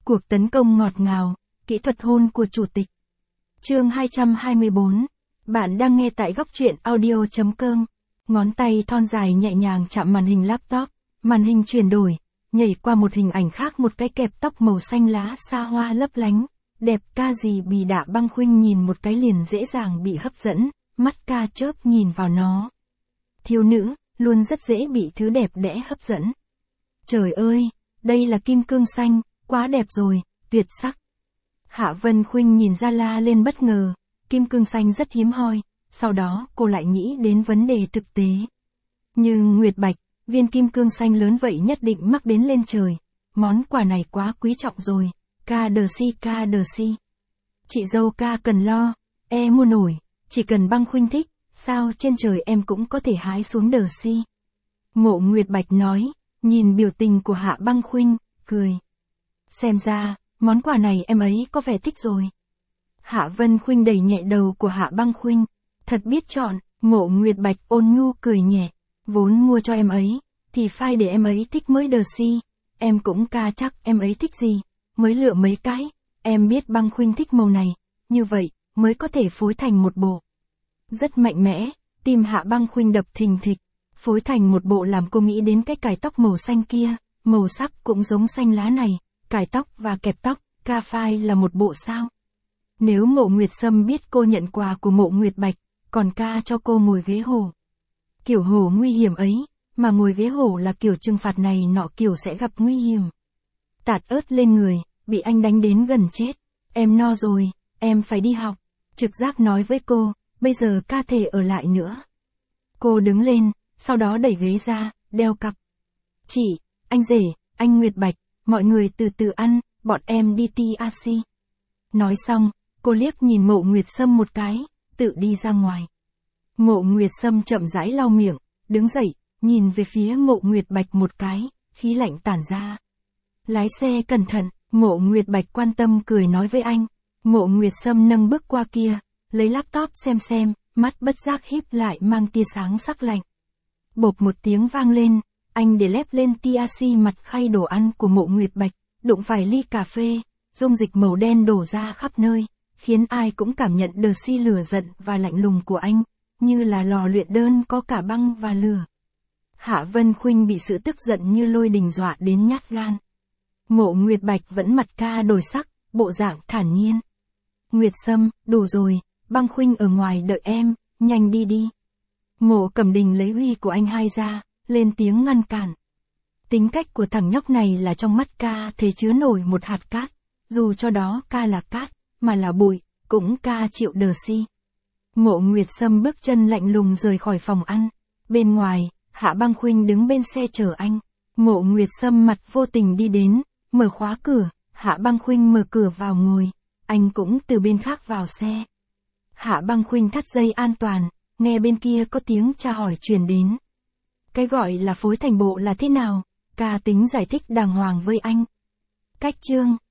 Cuộc tấn công ngọt ngào, kỹ thuật hôn của chủ tịch. Chương 224. Bạn đang nghe tại góc truyện audio.com. Ngón tay thon dài nhẹ nhàng chạm màn hình laptop, màn hình chuyển đổi, nhảy qua một hình ảnh khác, một cái kẹp tóc màu xanh lá xa hoa lấp lánh, đẹp ca gì bì đạ. Băng Khuynh nhìn một cái liền dễ dàng bị hấp dẫn, mắt ca chớp nhìn vào nó. Thiếu nữ, luôn rất dễ bị thứ đẹp đẽ hấp dẫn. Trời ơi, đây là kim cương xanh, quá đẹp rồi, tuyệt sắc. Hạ Vân Khuynh nhìn ra la lên bất ngờ, kim cương xanh rất hiếm hoi, sau đó cô lại nghĩ đến vấn đề thực tế. Nhưng Nguyệt Bạch, viên kim cương xanh lớn vậy nhất định mắc đến lên trời, món quà này quá quý trọng rồi, ca đờ si. Chị dâu ca cần lo, mua nổi, chỉ cần Băng Khuynh thích, sao trên trời em cũng có thể hái xuống đờ si. Mộ Nguyệt Bạch nói, nhìn biểu tình của Hạ Băng Khuynh, cười. Xem ra, món quà này em ấy có vẻ thích rồi. Hạ Vân Khuynh đẩy nhẹ đầu của Hạ Băng Khuynh, thật biết chọn. Mộ Nguyệt Bạch ôn nhu cười nhẹ, vốn mua cho em ấy, thì phải để em ấy thích mới đờ si. Em cũng ca chắc em ấy thích gì, mới lựa mấy cái. Em biết Băng Khuynh thích màu này, như vậy mới có thể phối thành một bộ. Rất mạnh mẽ, tim Hạ Băng Khuynh đập thình thịch. Phối thành một bộ làm cô nghĩ đến cái cài tóc màu xanh kia, màu sắc cũng giống xanh lá này, cài tóc và kẹp tóc, ca phai là một bộ sao? Nếu Mộ Nguyệt Sâm biết cô nhận quà của Mộ Nguyệt Bạch, còn ca cho cô ngồi ghế hổ. Kiểu hổ nguy hiểm ấy, mà ngồi ghế hổ là kiểu trừng phạt này nọ, kiểu sẽ gặp nguy hiểm. Tạt ớt lên người, bị anh đánh đến gần chết. Em no rồi, em phải đi học. Trực giác nói với cô, bây giờ ca thể ở lại nữa. Cô đứng lên, sau đó đẩy ghế ra, đeo cặp. Chị, anh rể, anh Nguyệt Bạch, mọi người từ từ ăn, bọn em đi TRC. Nói xong, cô liếc nhìn Mộ Nguyệt Sâm một cái, tự đi ra ngoài. Mộ Nguyệt Sâm chậm rãi lau miệng, đứng dậy, nhìn về phía Mộ Nguyệt Bạch một cái, khí lạnh tản ra. Lái xe cẩn thận, Mộ Nguyệt Bạch quan tâm cười nói với anh. Mộ Nguyệt Sâm nâng bước qua kia, lấy laptop xem, mắt bất giác híp lại mang tia sáng sắc lạnh. Bộp một tiếng vang lên, anh để lép lên TRC mặt khay đồ ăn của Mộ Nguyệt Bạch, đụng phải ly cà phê, dung dịch màu đen đổ ra khắp nơi, khiến ai cũng cảm nhận đờ si lửa giận và lạnh lùng của anh, như là lò luyện đơn có cả băng và lửa. Hạ Vân Khuynh bị sự tức giận như lôi đình dọa đến nhát gan. Mộ Nguyệt Bạch vẫn mặt ca đổi sắc, bộ dạng thản nhiên. Nguyệt Sâm, đủ rồi, Băng Khuynh ở ngoài đợi em, nhanh đi đi. Mộ Cẩm Đình lấy uy của anh hai ra, lên tiếng ngăn cản. Tính cách của thằng nhóc này là trong mắt ca thể chứa nổi một hạt cát, dù cho đó ca là cát, mà là bụi, cũng ca chịu đờ si. Mộ Nguyệt Sâm bước chân lạnh lùng rời khỏi phòng ăn. Bên ngoài, Hạ Băng Khuynh đứng bên xe chờ anh. Mộ Nguyệt Sâm mặt vô tình đi đến, mở khóa cửa, Hạ Băng Khuynh mở cửa vào ngồi, anh cũng từ bên khác vào xe. Hạ Băng Khuynh thắt dây an toàn, nghe bên kia có tiếng tra hỏi truyền đến. Cái gọi là phối thành bộ là thế nào? Ca tính giải thích đàng hoàng với anh. Cách chương